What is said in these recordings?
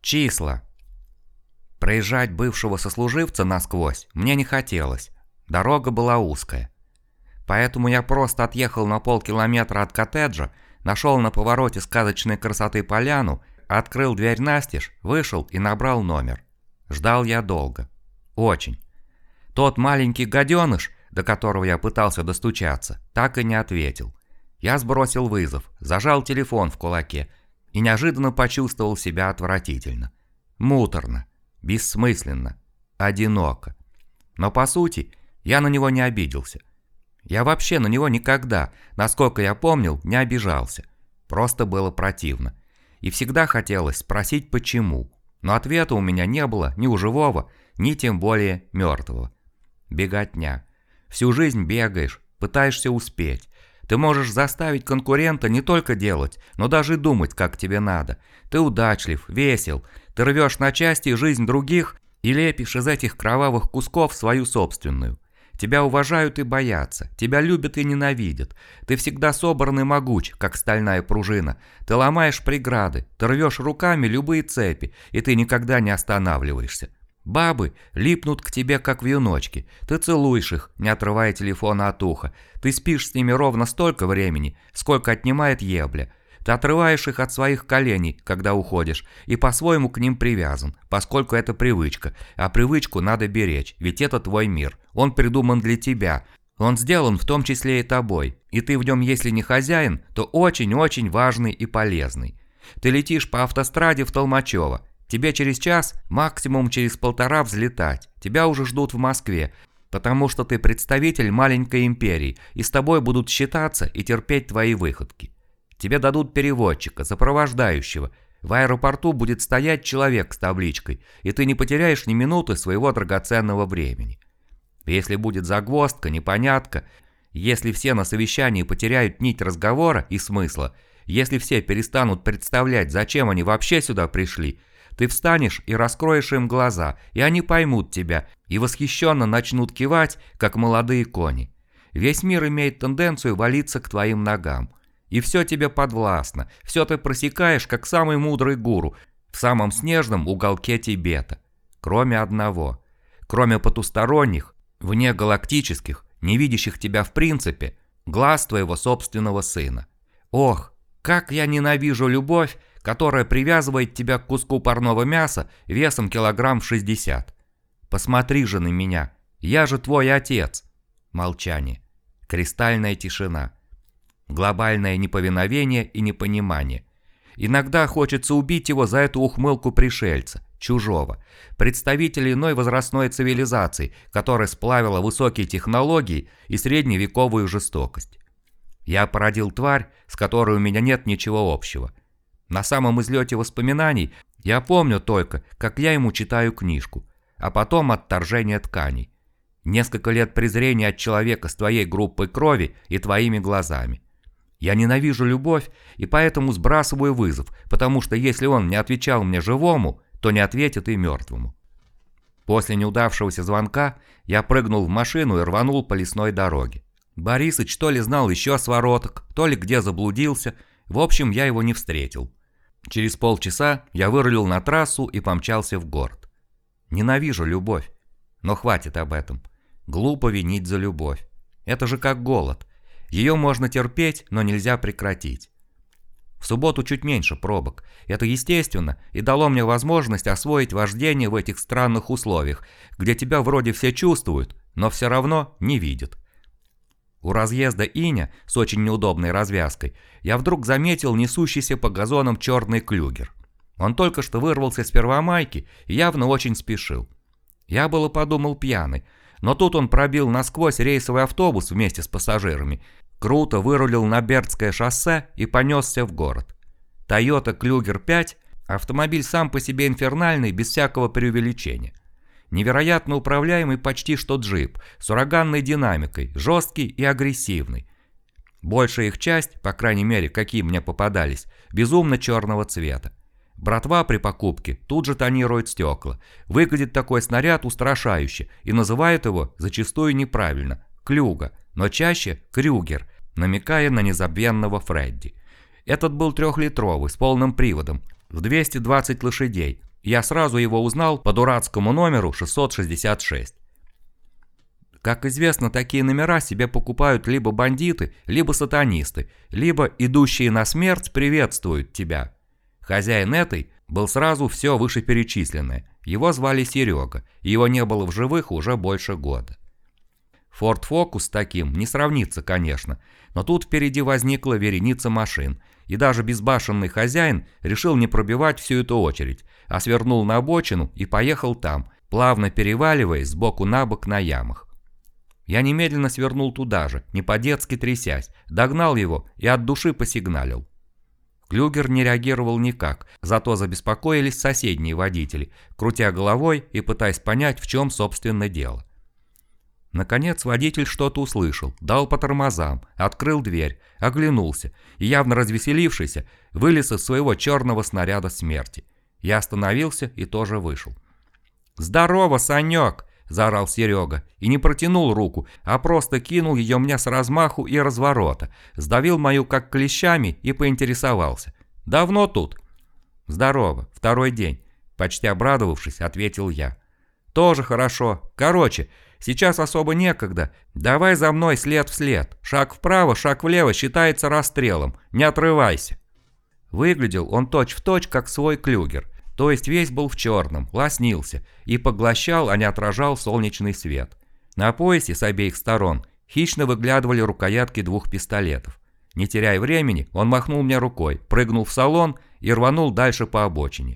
Числа. Проезжать бывшего сослуживца насквозь мне не хотелось. Дорога была узкая. Поэтому я просто отъехал на полкилометра от коттеджа, нашел на повороте сказочной красоты поляну, открыл дверь настежь, вышел и набрал номер. Ждал я долго. Очень. Тот маленький гаденыш, до которого я пытался достучаться, так и не ответил. Я сбросил вызов, зажал телефон в кулаке и неожиданно почувствовал себя отвратительно. Муторно, бессмысленно, одиноко. Но по сути, я на него не обиделся. Я вообще на него никогда, насколько я помнил, не обижался. Просто было противно. И всегда хотелось спросить почему. Но ответа у меня не было ни у живого, ни тем более мертвого. Беготня. Всю жизнь бегаешь, пытаешься успеть. Ты можешь заставить конкурента не только делать, но даже думать, как тебе надо. Ты удачлив, весел, ты рвешь на части жизнь других и лепишь из этих кровавых кусков свою собственную. Тебя уважают и боятся, тебя любят и ненавидят. Ты всегда собран и могуч, как стальная пружина. Ты ломаешь преграды, ты рвешь руками любые цепи, и ты никогда не останавливаешься. Бабы липнут к тебе, как вьюночки. Ты целуешь их, не отрывая телефона от уха. Ты спишь с ними ровно столько времени, сколько отнимает ебля. Ты отрываешь их от своих коленей, когда уходишь, и по-своему к ним привязан, поскольку это привычка. А привычку надо беречь, ведь это твой мир. Он придуман для тебя. Он сделан в том числе и тобой. И ты в нем, если не хозяин, то очень-очень важный и полезный. Ты летишь по автостраде в Толмачево. Тебе через час, максимум через полтора взлетать. Тебя уже ждут в Москве, потому что ты представитель маленькой империи, и с тобой будут считаться и терпеть твои выходки. Тебе дадут переводчика, сопровождающего. В аэропорту будет стоять человек с табличкой, и ты не потеряешь ни минуты своего драгоценного времени. Если будет загвоздка, непонятка, если все на совещании потеряют нить разговора и смысла, если все перестанут представлять, зачем они вообще сюда пришли, ты встанешь и раскроешь им глаза, и они поймут тебя, и восхищенно начнут кивать, как молодые кони. Весь мир имеет тенденцию валиться к твоим ногам. И все тебе подвластно, все ты просекаешь, как самый мудрый гуру, в самом снежном уголке Тибета. Кроме одного. Кроме потусторонних, внегалактических, не видящих тебя в принципе, глаз твоего собственного сына. Ох, как я ненавижу любовь, которая привязывает тебя к куску парного мяса весом килограмм 60. Посмотри же на меня, я же твой отец. Молчание. Кристальная тишина. Глобальное неповиновение и непонимание. Иногда хочется убить его за эту ухмылку пришельца, чужого, представителя иной возрастной цивилизации, которая сплавила высокие технологии и средневековую жестокость. Я породил тварь, с которой у меня нет ничего общего. На самом излете воспоминаний я помню только, как я ему читаю книжку, а потом отторжение тканей. Несколько лет презрения от человека с твоей группой крови и твоими глазами. Я ненавижу любовь и поэтому сбрасываю вызов, потому что если он не отвечал мне живому, то не ответит и мертвому. После неудавшегося звонка я прыгнул в машину и рванул по лесной дороге. Борисыч то ли знал еще свороток, то ли где заблудился, в общем, я его не встретил. Через полчаса я вырулил на трассу и помчался в город. Ненавижу любовь, но хватит об этом. Глупо винить за любовь. Это же как голод. Ее можно терпеть, но нельзя прекратить. В субботу чуть меньше пробок. Это естественно и дало мне возможность освоить вождение в этих странных условиях, где тебя вроде все чувствуют, но все равно не видят. У разъезда Иня с очень неудобной развязкой я вдруг заметил несущийся по газонам черный клюгер. Он только что вырвался с Первомайки и явно очень спешил. Я было подумал пьяный, но тут он пробил насквозь рейсовый автобус вместе с пассажирами, круто вырулил на Бердское шоссе и понесся в город. Toyota Клюгер 5 – автомобиль сам по себе инфернальный, без всякого преувеличения. Невероятно управляемый почти что джип, с ураганной динамикой, жесткий и агрессивный. Большая их часть, по крайней мере, какие мне попадались, безумно черного цвета. Братва при покупке тут же тонирует стекла. Выглядит такой снаряд устрашающе и называют его зачастую неправильно – Клюга, но чаще Крюгер, намекая на незабвенного Фредди. Этот был 3-литровый, с полным приводом, в 220 лошадей, Я сразу его узнал по дурацкому номеру 666. Как известно, такие номера себе покупают либо бандиты, либо сатанисты, либо идущие на смерть приветствуют тебя. Хозяин этой был сразу все вышеперечисленное. Его звали Серега, и его не было в живых уже больше года. Ford Focus с таким не сравнится, конечно, но тут впереди возникла вереница машин, и даже безбашенный хозяин решил не пробивать всю эту очередь, а свернул на обочину и поехал там, плавно переваливаясь сбоку на бок на ямах. Я немедленно свернул туда же, не по-детски трясясь, догнал его и от души посигналил. Клюгер не реагировал никак, зато забеспокоились соседние водители, крутя головой и пытаясь понять, в чем собственно дело. Наконец водитель что-то услышал, дал по тормозам, открыл дверь, оглянулся и, явно развеселившийся, вылез из своего черного снаряда смерти. Я остановился и тоже вышел. «Здорово, Санек!» – заорал Серега и не протянул руку, а просто кинул ее мне с размаху и разворота, сдавил мою как клещами и поинтересовался. «Давно тут?» «Здорово, второй день», – почти обрадовавшись, ответил я. «Тоже хорошо. Короче, сейчас особо некогда. Давай за мной след в след. Шаг вправо, шаг влево считается расстрелом. Не отрывайся». Выглядел он точь-в-точь, как свой Клюгер. То есть весь был в черном, лоснился и поглощал, а не отражал солнечный свет. На поясе с обеих сторон хищно выглядывали рукоятки двух пистолетов. Не теряя времени, он махнул мне рукой, прыгнул в салон и рванул дальше по обочине.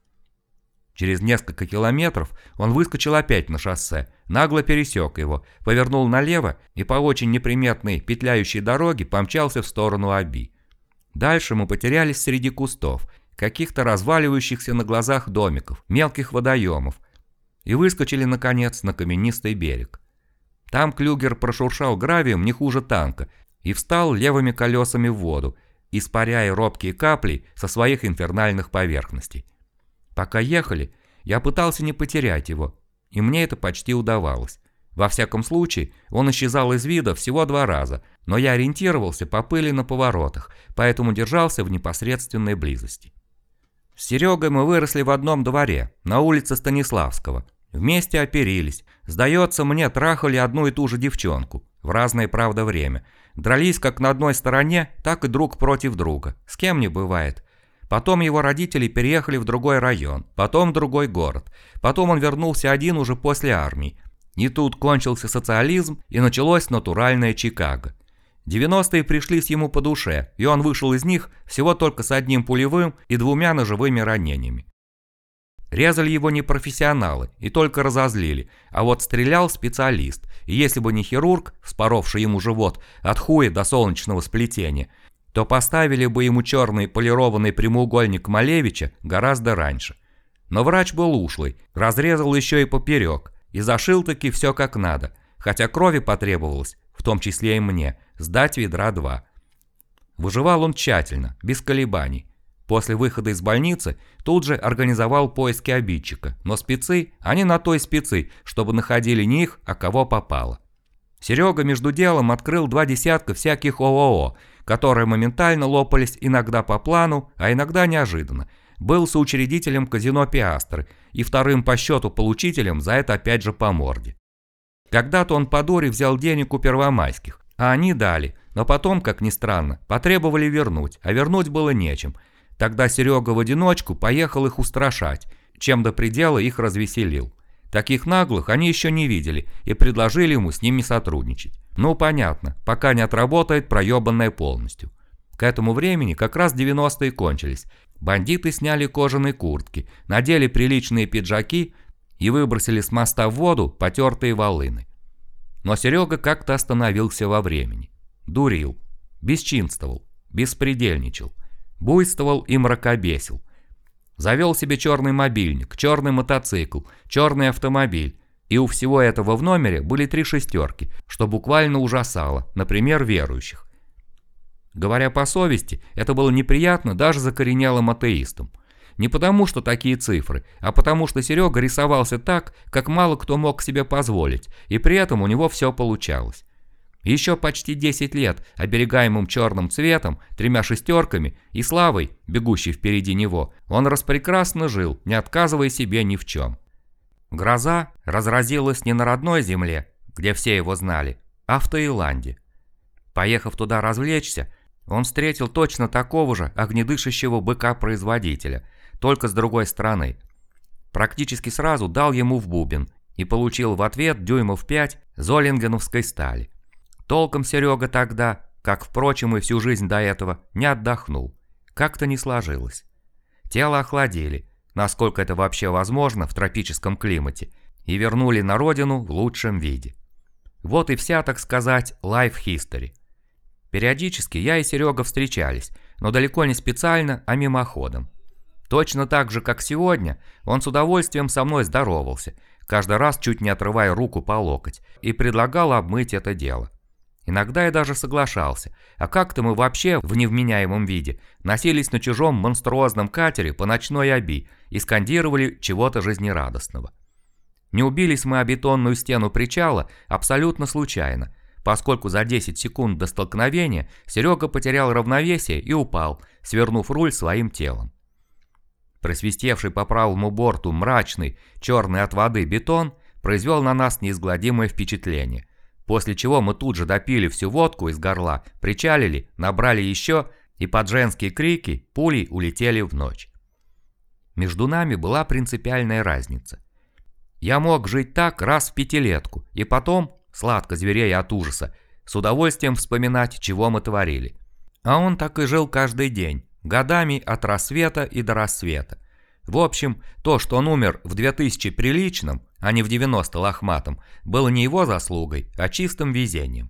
Через несколько километров он выскочил опять на шоссе, нагло пересек его, повернул налево и по очень неприметной петляющей дороге помчался в сторону Оби. Дальше мы потерялись среди кустов, каких-то разваливающихся на глазах домиков, мелких водоемов, и выскочили, наконец, на каменистый берег. Там Клюгер прошуршал гравием не хуже танка и встал левыми колесами в воду, испаряя робкие капли со своих инфернальных поверхностей. Пока ехали, я пытался не потерять его, и мне это почти удавалось. Во всяком случае, он исчезал из вида всего 2 раза, но я ориентировался по пыли на поворотах, поэтому держался в непосредственной близости. С Серегой мы выросли в одном дворе, на улице Станиславского. Вместе оперились. Сдается мне, трахали одну и ту же девчонку. В разное, правда, время. Дрались как на одной стороне, так и друг против друга. С кем не бывает. Потом его родители переехали в другой район, потом в другой город. Потом он вернулся один уже после армии. И тут кончился социализм и началось натуральное Чикаго. 90-е пришлись ему по душе, и он вышел из них всего только с 1 пулевым и 2 ножевыми ранениями. Резали его не профессионалы и только разозлили, а вот стрелял специалист, и если бы не хирург, вспоровший ему живот от хуя до солнечного сплетения, то поставили бы ему черный полированный прямоугольник Малевича гораздо раньше. Но врач был ушлый, разрезал еще и поперек, и зашил таки все как надо, хотя крови потребовалось, в том числе и мне, сдать ведра 2. Выживал он тщательно, без колебаний. После выхода из больницы тут же организовал поиски обидчика, но спецы, они на то и спецы, чтобы находили не их, а кого попало. Серега между делом открыл 2 десятка всяких ООО, которые моментально лопались иногда по плану, а иногда неожиданно. Был соучредителем казино «Пиастры» и вторым по счету получителем за это опять же по морде. Когда-то он по дуре взял денег у первомайских, а они дали, но потом, как ни странно, потребовали вернуть, а вернуть было нечем. Тогда Серега в одиночку поехал их устрашать, чем до предела их развеселил. Таких наглых они еще не видели и предложили ему с ними сотрудничать. Ну понятно, пока не отработает проебанное полностью. К этому времени как раз 90-е кончились. Бандиты сняли кожаные куртки, надели приличные пиджаки и выбросили с моста в воду потертые волыны. Но Серега как-то остановился во времени. Дурил, бесчинствовал, беспредельничал, буйствовал и мракобесил. Завел себе черный мобильник, черный мотоцикл, черный автомобиль. И у всего этого в номере были 3 шестерки, что буквально ужасало, например, верующих. Говоря по совести, это было неприятно даже закоренелым атеистам. Не потому, что такие цифры, а потому, что Серега рисовался так, как мало кто мог себе позволить, и при этом у него все получалось. Еще почти 10 лет оберегаемым черным цветом, 3 шестерками и славой, бегущей впереди него, он распрекрасно жил, не отказывая себе ни в чем. Гроза разразилась не на родной земле, где все его знали, а в Таиланде. Поехав туда развлечься, он встретил точно такого же огнедышащего быка-производителя, только с другой стороны. Практически сразу дал ему в бубен и получил в ответ дюймов 5 золингеновской стали. Толком Серега тогда, как, впрочем, и всю жизнь до этого, не отдохнул. Как-то не сложилось. Тело охладили, насколько это вообще возможно в тропическом климате, и вернули на родину в лучшем виде. Вот и вся, так сказать, life history. Периодически я и Серега встречались, но далеко не специально, а мимоходом. Точно так же, как сегодня, он с удовольствием со мной здоровался, каждый раз чуть не отрывая руку по локоть, и предлагал обмыть это дело. Иногда я даже соглашался, а как-то мы вообще в невменяемом виде носились на чужом монструозном катере по ночной Оби и скандировали чего-то жизнерадостного. Не убились мы о бетонную стену причала абсолютно случайно, поскольку за 10 секунд до столкновения Серега потерял равновесие и упал, свернув руль своим телом. Просвистевший по правому борту мрачный, черный от воды бетон произвел на нас неизгладимое впечатление, после чего мы тут же допили всю водку из горла, причалили, набрали еще и под женские крики пулей улетели в ночь. Между нами была принципиальная разница. Я мог жить так раз в 5-летку и потом, сладко зверея от ужаса, с удовольствием вспоминать, чего мы творили. А он так и жил каждый день, годами от рассвета и до рассвета. В общем, то, что он умер в 2000 приличном, а не в 90 лохматом, было не его заслугой, а чистым везением.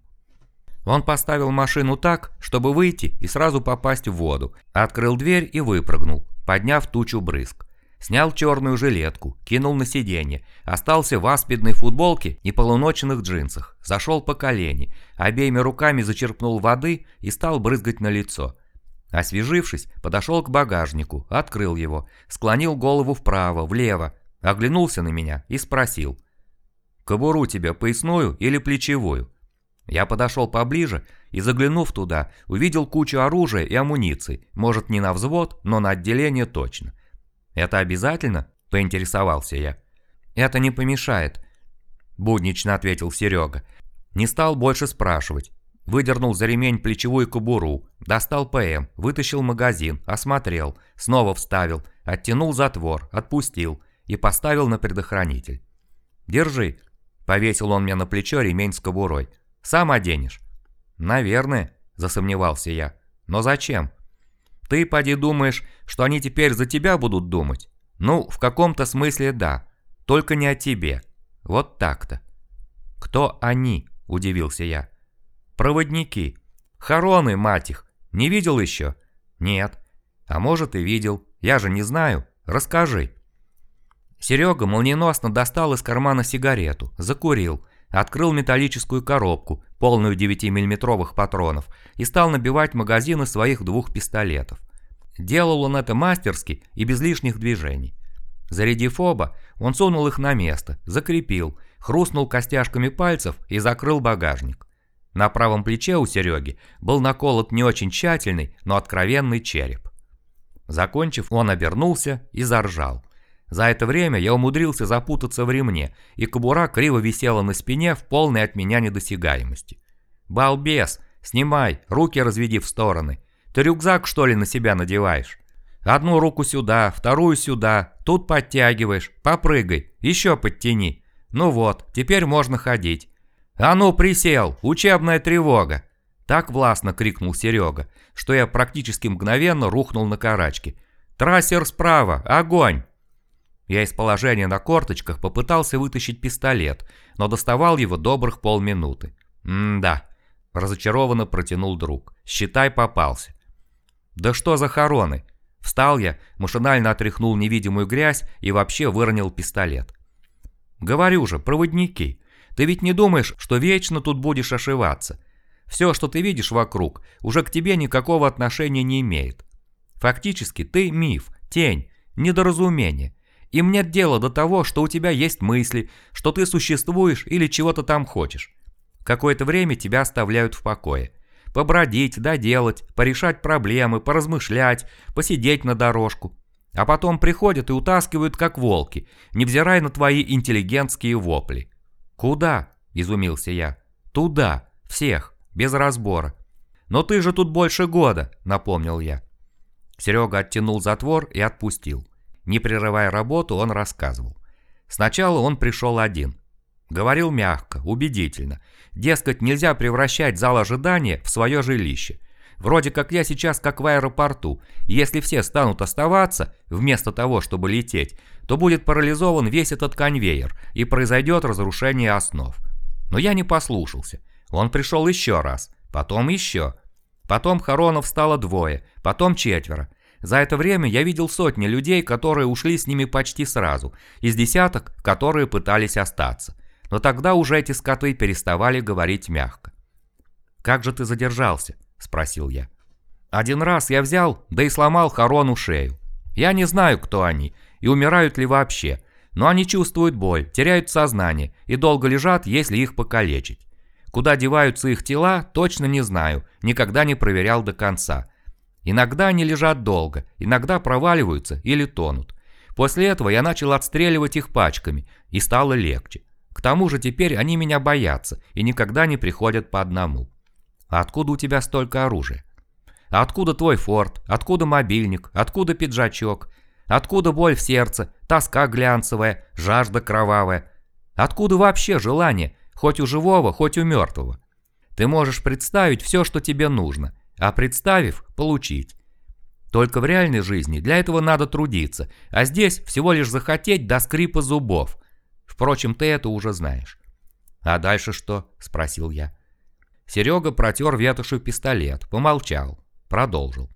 Он поставил машину так, чтобы выйти и сразу попасть в воду, открыл дверь и выпрыгнул, подняв тучу брызг. Снял черную жилетку, кинул на сиденье, остался в аспидной футболке и полуночных джинсах, зашел по колени, обеими руками зачерпнул воды и стал брызгать на лицо. Освежившись, подошел к багажнику, открыл его, склонил голову вправо, влево, оглянулся на меня и спросил: «Кобуру тебе поясную или плечевую?» Я подошел поближе и, заглянув туда, увидел кучу оружия и амуниции, может не на взвод, но на отделение точно. «Это обязательно?» – поинтересовался я. «Это не помешает», – буднично ответил Серега. Не стал больше спрашивать. Выдернул за ремень плечевую кобуру, достал ПМ, вытащил магазин, осмотрел, снова вставил, оттянул затвор, отпустил и поставил на предохранитель. «Держи», – повесил он мне на плечо ремень с кобурой. «Сам оденешь?» «Наверное», – засомневался я. «Но зачем?» «Ты, поди, думаешь, что они теперь за тебя будут думать?» «Ну, в каком-то смысле да, только не о тебе. Вот так-то». «Кто они?» – удивился я. «Проводники. Хороны, мать их. Не видел еще?» «Нет». «А может и видел. Я же не знаю. Расскажи». Серега молниеносно достал из кармана сигарету, закурил, открыл металлическую коробку, полную 9-миллиметровых патронов, и стал набивать магазины своих 2 пистолетов. Делал он это мастерски и без лишних движений. Зарядив оба, он сунул их на место, закрепил, хрустнул костяшками пальцев и закрыл багажник. На правом плече у Сереги был наколот не очень тщательный, но откровенный череп. Закончив, он обернулся и заржал. За это время я умудрился запутаться в ремне, и кобура криво висела на спине в полной от меня недосягаемости. «Балбес! Снимай, руки разведи в стороны. Ты рюкзак, что ли, на себя надеваешь? Одну руку сюда, вторую сюда, тут подтягиваешь, попрыгай, еще подтяни. Ну вот, теперь можно ходить. А ну, присел, учебная тревога!» Так властно крикнул Серега, что я практически мгновенно рухнул на карачки. «Трассер справа, огонь!» Я из положения на корточках попытался вытащить пистолет, но доставал его добрых полминуты. «М-да», – разочарованно протянул друг, – «считай, попался». «Да что за хороны?» Встал я, машинально отряхнул невидимую грязь и вообще выронил пистолет. «Говорю же, проводники. Ты ведь не думаешь, что вечно тут будешь ошиваться? Все, что ты видишь вокруг, уже к тебе никакого отношения не имеет. Фактически ты миф, тень, недоразумение. Им нет дела до того, что у тебя есть мысли, что ты существуешь или чего-то там хочешь. Какое-то время тебя оставляют в покое. Побродить, доделать, порешать проблемы, поразмышлять, посидеть на дорожку. А потом приходят и утаскивают как волки, невзирая на твои интеллигентские вопли. «Куда?» – изумился я. «Туда, всех, без разбора». «Но ты же тут больше года», – напомнил я. Серега оттянул затвор и отпустил. Не прерывая работу, он рассказывал. Сначала он пришел один. Говорил мягко, убедительно. Дескать, нельзя превращать зал ожидания в свое жилище. Вроде как я сейчас как в аэропорту. Если все станут оставаться, вместо того, чтобы лететь, то будет парализован весь этот конвейер и произойдет разрушение основ. Но я не послушался. Он пришел еще раз, потом еще. Потом хоронов стало 2, потом 4. За это время я видел сотни людей, которые ушли с ними почти сразу, из десяток, которые пытались остаться. Но тогда уже эти скоты переставали говорить мягко. «Как же ты задержался?» – спросил я. «Один раз я взял, да и сломал Хорону шею. Я не знаю, кто они и умирают ли вообще, но они чувствуют боль, теряют сознание и долго лежат, если их покалечить. Куда деваются их тела, точно не знаю, никогда не проверял до конца. Иногда они лежат долго, иногда проваливаются или тонут. После этого я начал отстреливать их пачками, и стало легче. К тому же теперь они меня боятся и никогда не приходят по одному. А откуда у тебя столько оружия? А откуда твой форт? Откуда мобильник? Откуда пиджачок? Откуда боль в сердце, тоска глянцевая, жажда кровавая? Откуда вообще желание, хоть у живого, хоть у мертвого? Ты можешь представить все, что тебе нужно, а представив, получить. Только в реальной жизни для этого надо трудиться, а здесь всего лишь захотеть до скрипа зубов. Впрочем, ты это уже знаешь. «А дальше что?» – спросил я. Серега протер ветошью пистолет, помолчал, продолжил.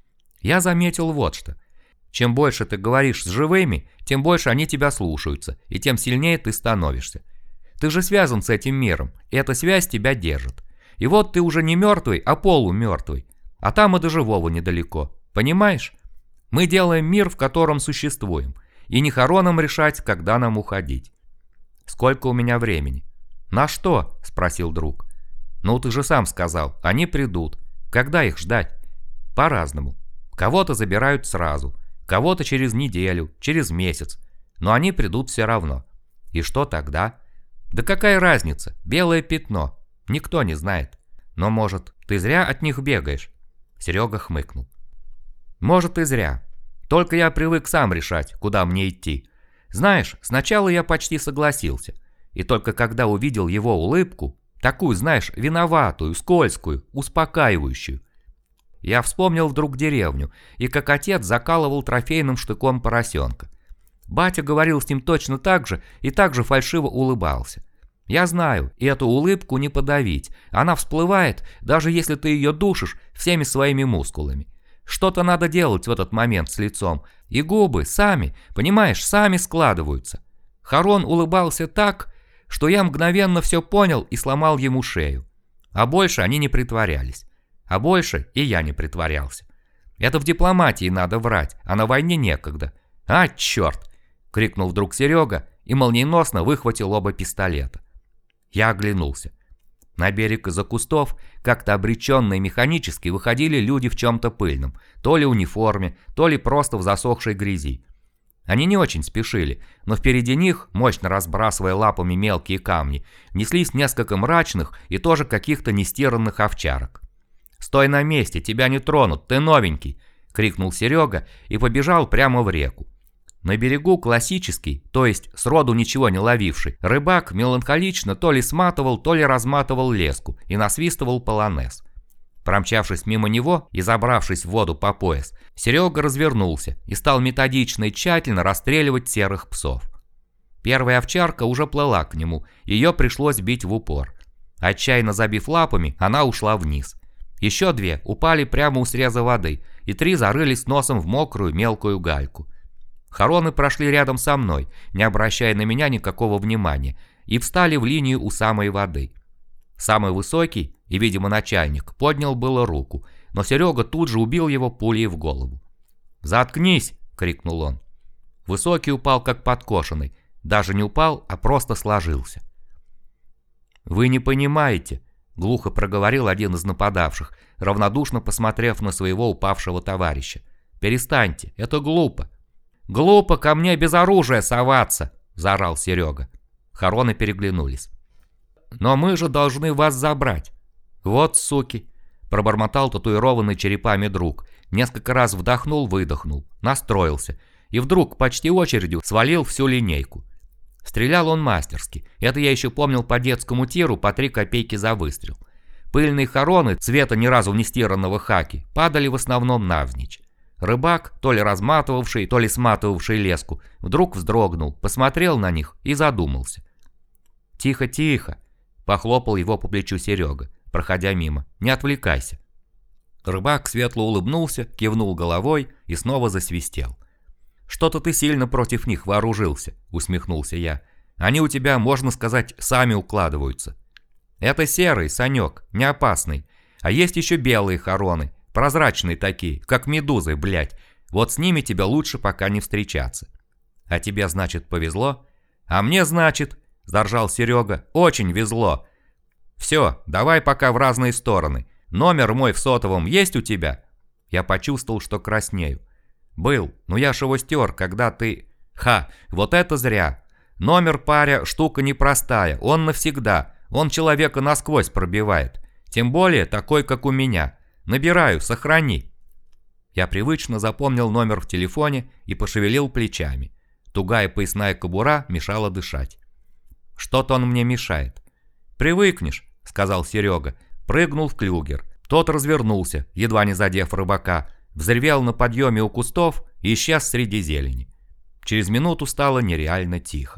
Я заметил вот что. Чем больше ты говоришь с живыми, тем больше они тебя слушаются, и тем сильнее ты становишься. Ты же связан с этим миром, и эта связь тебя держит. И вот ты уже не мертвый, а полумертвый. А там и до живого недалеко. Понимаешь? Мы делаем мир, в котором существуем. И не хоронам решать, когда нам уходить. Сколько у меня времени? На что? Спросил друг. Ну ты же сам сказал, они придут. Когда их ждать? По-разному. Кого-то забирают сразу, кого-то через неделю, через месяц. Но они придут все равно. И что тогда? Да какая разница? Белое пятно. Никто не знает. Но может, ты зря от них бегаешь? Серега хмыкнул. Может и зря. Только я привык сам решать, куда мне идти. Знаешь, сначала я почти согласился. И только когда увидел его улыбку, такую, знаешь, виноватую, скользкую, успокаивающую, я вспомнил вдруг деревню и как отец закалывал трофейным штыком поросенка. Батя говорил с ним точно так же и так же фальшиво улыбался. Я знаю, и эту улыбку не подавить. Она всплывает, даже если ты ее душишь всеми своими мускулами. Что-то надо делать в этот момент с лицом. И губы сами, понимаешь, сами складываются. Харон улыбался так, что я мгновенно все понял и сломал ему шею. А больше они не притворялись. А больше и я не притворялся. Это в дипломатии надо врать, а на войне некогда. «А, черт!» — крикнул вдруг Серега и молниеносно выхватил оба пистолета. Я оглянулся. На берег из-за кустов, как-то обреченно и механически, выходили люди в чем-то пыльном, то ли униформе, то ли просто в засохшей грязи. Они не очень спешили, но впереди них, мощно разбрасывая лапами мелкие камни, неслись несколько мрачных и тоже каких-то нестиранных овчарок. «Стой на месте, тебя не тронут, ты новенький!» — крикнул Серега и побежал прямо в реку. На берегу классический, то есть сроду ничего не ловивший, рыбак меланхолично то ли сматывал, то ли разматывал леску и насвистывал полонез. Промчавшись мимо него и забравшись в воду по пояс, Серега развернулся и стал методично и тщательно расстреливать серых псов. Первая овчарка уже плыла к нему, ее пришлось бить в упор. Отчаянно забив лапами, она ушла вниз. Еще 2 упали прямо у среза воды, и 3 зарылись носом в мокрую мелкую гальку. Хороны прошли рядом со мной, не обращая на меня никакого внимания, и встали в линию у самой воды. Самый высокий, и, видимо, начальник, поднял было руку, но Серега тут же убил его пулей в голову. «Заткнись!» — крикнул он. Высокий упал как подкошенный, даже не упал, а просто сложился. «Вы не понимаете», — глухо проговорил один из нападавших, равнодушно посмотрев на своего упавшего товарища. «Перестаньте, это глупо». «Глупо ко мне без оружия соваться», — заорал Серега. Хороны переглянулись. «Но мы же должны вас забрать». «Вот суки», — пробормотал татуированный черепами друг. Несколько раз вдохнул-выдохнул, настроился и вдруг почти очередью свалил всю линейку. Стрелял он мастерски, это я еще помнил по детскому тиру по 3 копейки за выстрел. Пыльные хороны цвета ни разу не стиранного хаки падали в основном навзничь. Рыбак, то ли разматывавший, то ли сматывавший леску, вдруг вздрогнул, посмотрел на них и задумался. «Тихо, тихо!» — похлопал его по плечу Серега, проходя мимо. «Не отвлекайся!» Рыбак светло улыбнулся, кивнул головой и снова засвистел. «Что-то ты сильно против них вооружился», — усмехнулся я. «Они у тебя, можно сказать, сами укладываются». «Это серый, Санек, не опасный. А есть еще белые хороны, прозрачные такие, как медузы, блядь. Вот с ними тебе лучше пока не встречаться». «А тебе, значит, повезло?» «А мне, значит», — заржал Серега, — «очень везло». «Все, давай пока в разные стороны. Номер мой в сотовом есть у тебя?» Я почувствовал, что краснею. «Был, но я ж его стер, когда ты...» «Ха, вот это зря. Номер, паря, штука непростая, он навсегда, он человека насквозь пробивает. Тем более такой, как у меня. Набираю, сохрани». Я привычно запомнил номер в телефоне и пошевелил плечами. Тугая поясная кобура мешала дышать. «Что-то он мне мешает». «Привыкнешь», — сказал Серега, прыгнул в клюгер. Тот развернулся, едва не задев рыбака, взревел на подъеме у кустов и исчез среди зелени. Через минуту стало нереально тихо.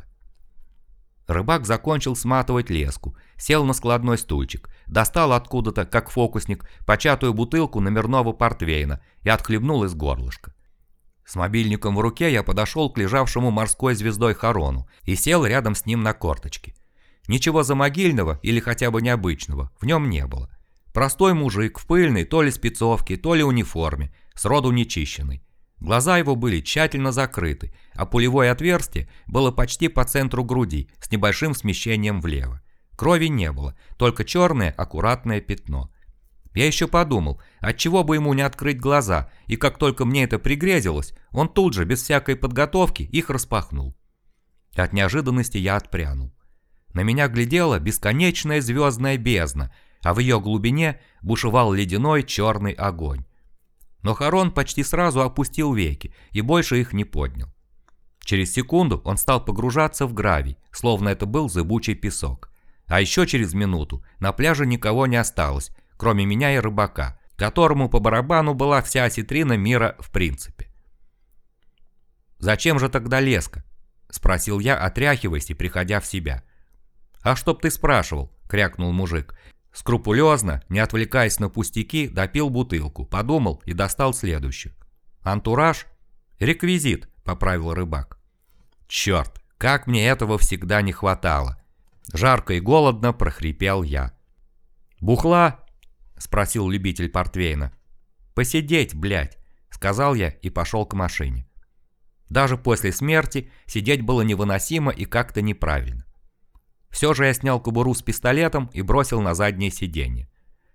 Рыбак закончил сматывать леску, сел на складной стульчик, достал откуда-то, как фокусник, початую бутылку номерного портвейна и отхлебнул из горлышка. С мобильником в руке я подошел к лежавшему морской звездой хорону и сел рядом с ним на корточки. Ничего замогильного или хотя бы необычного в нем не было. Простой мужик в пыльной то ли спецовке, то ли униформе, сроду нечищенный. Глаза его были тщательно закрыты, а пулевое отверстие было почти по центру груди с небольшим смещением влево. Крови не было, только черное аккуратное пятно. Я еще подумал, отчего бы ему не открыть глаза, и как только мне это пригрезилось, он тут же, без всякой подготовки, их распахнул. От неожиданности я отпрянул. На меня глядела бесконечная звездная бездна, а в ее глубине бушевал ледяной черный огонь. Но Харон почти сразу опустил веки и больше их не поднял. Через секунду он стал погружаться в гравий, словно это был зыбучий песок. А еще через минуту на пляже никого не осталось, кроме меня и рыбака, которому по барабану была вся осетрина мира в принципе. «Зачем же тогда леска?» — спросил я, отряхиваясь и приходя в себя. «А чтоб ты спрашивал», — крякнул мужик. Скрупулезно, не отвлекаясь на пустяки, допил бутылку, подумал и достал следующую. «Антураж?» «Реквизит», — поправил рыбак. «Черт, как мне этого всегда не хватало!» Жарко и голодно прохрипел я. «Бухла?» — спросил любитель портвейна. «Посидеть, блядь», — сказал я и пошел к машине. Даже после смерти сидеть было невыносимо и как-то неправильно. Все же я снял кобуру с пистолетом и бросил на заднее сиденье.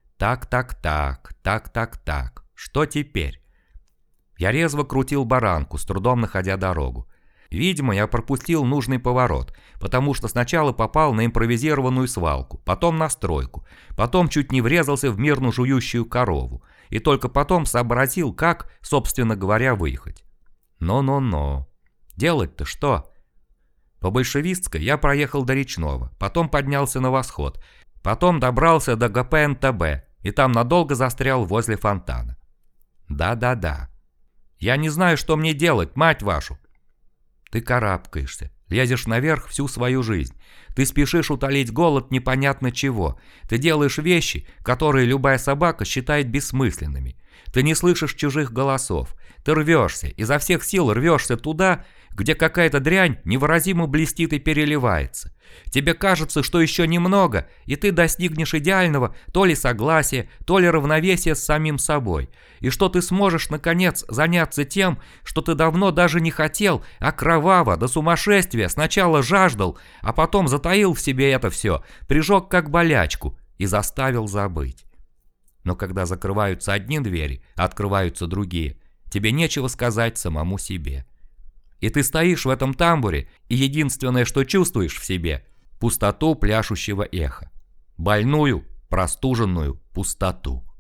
Так, что теперь? Я резво крутил баранку, с трудом находя дорогу. Видимо, я пропустил нужный поворот, потому что сначала попал на импровизированную свалку, потом на стройку, потом чуть не врезался в мирно жующую корову, и только потом сообразил, как, собственно говоря, выехать. Но. Делать-то что? По Большевистской я проехал до Речного, потом поднялся на Восход, потом добрался до ГПНТБ и там надолго застрял возле фонтана. Да. Я не знаю, что мне делать, мать вашу. Ты карабкаешься, лезешь наверх всю свою жизнь. Ты спешишь утолить голод непонятно чего. Ты делаешь вещи, которые любая собака считает бессмысленными. Ты не слышишь чужих голосов. Ты рвешься, изо всех сил рвешься туда, где какая-то дрянь невыразимо блестит и переливается. Тебе кажется, что еще немного, и ты достигнешь идеального то ли согласия, то ли равновесия с самим собой, и что ты сможешь, наконец, заняться тем, что ты давно даже не хотел, а кроваво, до сумасшествия, сначала жаждал, а потом затаил в себе это все, прижег как болячку и заставил забыть. Но когда закрываются одни двери, а открываются другие, тебе нечего сказать самому себе. И ты стоишь в этом тамбуре, и единственное, что чувствуешь в себе – пустоту пляшущего эха. Больную, простуженную пустоту.